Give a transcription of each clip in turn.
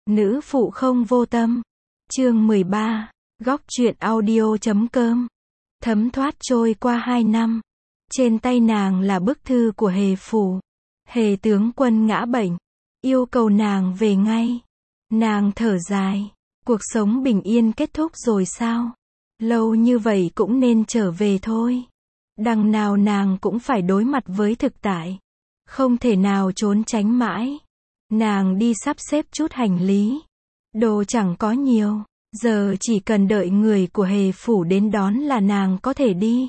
Nữ phụ không vô tâm. Chương 13. Góc truyện audio.com. Thấm thoát trôi qua 2 năm. Trên tay nàng là bức thư của Hề phủ. Hề tướng quân ngã bệnh, yêu cầu nàng về ngay. Nàng thở dài, cuộc sống bình yên kết thúc rồi sao? Lâu như vậy cũng nên trở về thôi. Đằng nào nàng cũng phải đối mặt với thực tại, không thể nào trốn tránh mãi. Nàng đi sắp xếp chút hành lý. Đồ chẳng có nhiều, giờ chỉ cần đợi người của Hề phủ đến đón là nàng có thể đi.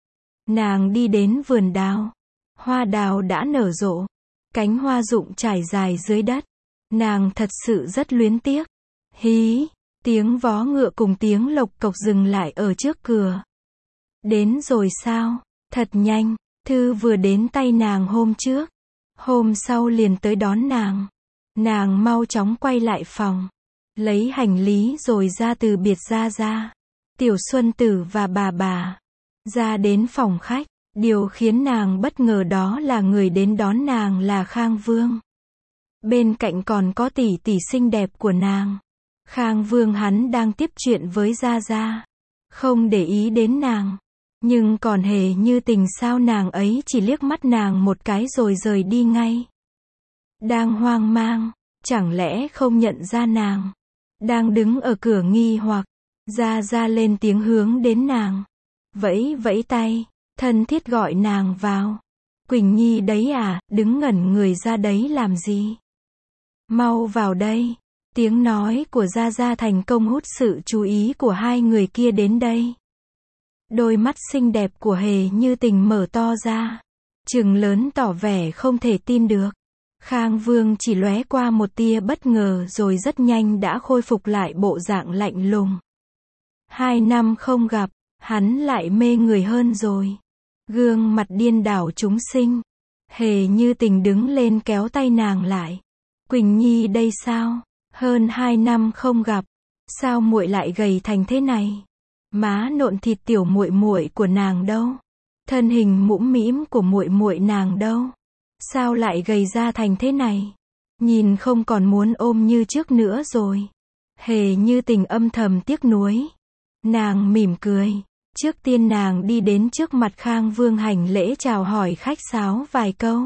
Nàng đi đến vườn đào. Hoa đào đã nở rộ, cánh hoa rụng trải dài dưới đất. Nàng thật sự rất luyến tiếc. Hí, tiếng vó ngựa cùng tiếng lộc cộc dừng lại ở trước cửa. Đến rồi sao? Thật nhanh, thư vừa đến tay nàng hôm trước. Hôm sau liền tới đón nàng. Nàng mau chóng quay lại phòng, lấy hành lý rồi ra từ biệt ra. Tiểu Xuân Tử và bà ra đến phòng khách. Điều khiến nàng bất ngờ đó là người đến đón nàng là Khang Vương. Bên cạnh còn có tỷ tỷ xinh đẹp của nàng. Khang Vương hắn đang tiếp chuyện với Gia, không để ý đến nàng. Nhưng còn Hề Như Tình sao, nàng ấy chỉ liếc mắt nàng một cái rồi rời đi ngay. Đang hoang mang, chẳng lẽ không nhận ra nàng? Đang đứng ở cửa nghi hoặc, Gia lên tiếng hướng đến nàng. Vẫy tay, thân thiết gọi nàng vào. Quỳnh Nhi đấy à, đứng ngẩn người ra đấy làm gì? Mau vào đây. Tiếng nói của Gia thành công hút sự chú ý của hai người kia đến đây. Đôi mắt xinh đẹp của Hề Như Tình mở to ra, trừng lớn tỏ vẻ không thể tin được. Khang Vương chỉ lóe qua một tia bất ngờ rồi rất nhanh đã khôi phục lại bộ dạng lạnh lùng. 2 năm không gặp, hắn lại mê người hơn rồi. Gương mặt điên đảo chúng sinh. Hề Như Tình đứng lên kéo tay nàng lại. Quỳnh Nhi đây sao? Hơn 2 năm không gặp, sao muội lại gầy thành thế này? Má nộn thịt tiểu muội muội của nàng đâu? Thân hình mũm mĩm của muội muội nàng đâu? Sao lại gầy ra thành thế này? Nhìn không còn muốn ôm như trước nữa rồi. Hề Như Tình âm thầm tiếc nuối. Nàng mỉm cười. Trước tiên nàng đi đến trước mặt Khang Vương hành lễ chào hỏi khách sáo vài câu.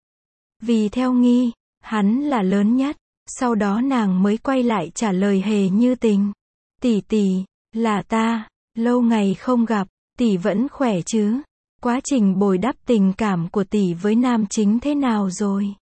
Vì theo nghi, hắn là lớn nhất. Sau đó nàng mới quay lại trả lời Hề Như Tình. Tỷ, là ta, lâu ngày không gặp, tỷ vẫn khỏe chứ? Quá trình bồi đắp tình cảm của tỷ với nam chính thế nào rồi?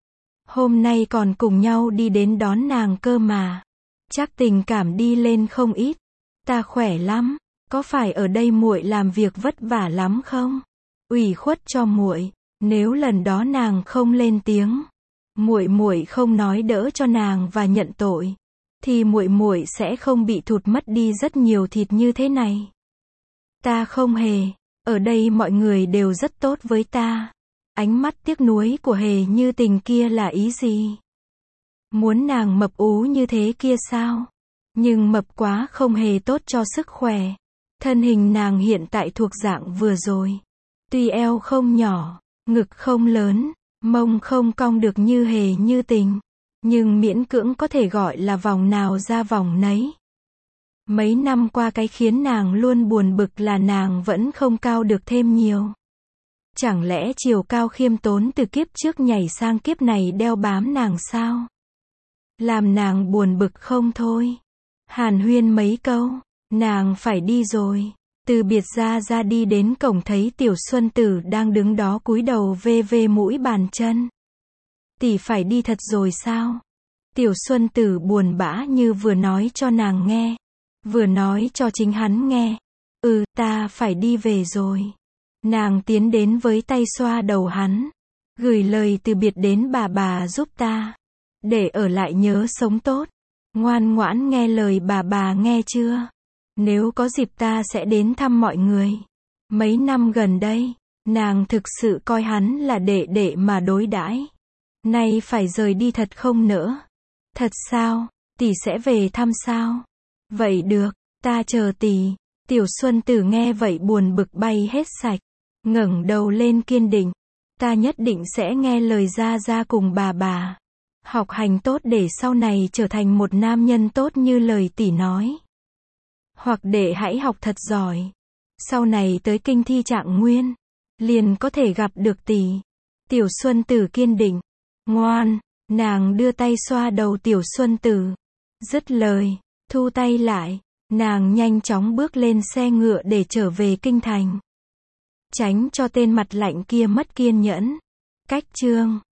Hôm nay còn cùng nhau đi đến đón nàng cơ mà. Chắc tình cảm đi lên không ít. Ta khỏe lắm, có phải ở đây muội làm việc vất vả lắm không? Ủy khuất cho muội, nếu lần đó nàng không lên tiếng, muội không nói đỡ cho nàng và nhận tội, thì muội sẽ không bị thụt mất đi rất nhiều thịt như thế này. Ta không hề, ở đây mọi người đều rất tốt với ta. Ánh mắt tiếc nuối của Hề Như Tình kia là ý gì? Muốn nàng mập ú như thế kia sao? Nhưng mập quá không hề tốt cho sức khỏe. Thân hình nàng hiện tại thuộc dạng vừa rồi. Tuy eo không nhỏ, ngực không lớn, mông không cong được như Hề Như Tình, nhưng miễn cưỡng có thể gọi là vòng nào ra vòng nấy. Mấy năm qua cái khiến nàng luôn buồn bực là nàng vẫn không cao được thêm nhiều. Chẳng lẽ chiều cao khiêm tốn từ kiếp trước nhảy sang kiếp này đeo bám nàng sao? Làm nàng buồn bực không thôi. Hàn huyên mấy câu, nàng phải đi rồi. Từ biệt ra đi đến cổng thấy Tiểu Xuân Tử đang đứng đó cúi đầu ve mũi bàn chân. Tỷ phải đi thật rồi sao? Tiểu Xuân Tử buồn bã như vừa nói cho nàng nghe, vừa nói cho chính hắn nghe. Ta phải đi về rồi. Nàng tiến đến với tay xoa đầu hắn, gửi lời từ biệt đến bà giúp ta. Để ở lại nhớ sống tốt. Ngoan ngoãn nghe lời bà nghe chưa? Nếu có dịp ta sẽ đến thăm mọi người. Mấy năm gần đây, nàng thực sự coi hắn là đệ mà đối đãi. Nay phải rời đi thật không nỡ. Thật sao? Tỷ sẽ về thăm sao? Vậy được, ta chờ tỷ. Tiểu Xuân Tử nghe vậy buồn bực bay hết sạch. ngẩng đầu lên kiên định. Ta nhất định sẽ nghe lời Gia cùng bà. Học hành tốt để sau này trở thành một nam nhân tốt như lời tỷ nói. Hoặc đệ hãy học thật giỏi. Sau này tới kinh thi trạng nguyên, liền có thể gặp được tỷ. Tiểu Xuân Tử kiên định. Ngoan, nàng đưa tay xoa đầu Tiểu Xuân Tử. Dứt lời, thu tay lại, nàng nhanh chóng bước lên xe ngựa để trở về kinh thành. Tránh cho tên mặt lạnh kia mất kiên nhẫn. Cách chương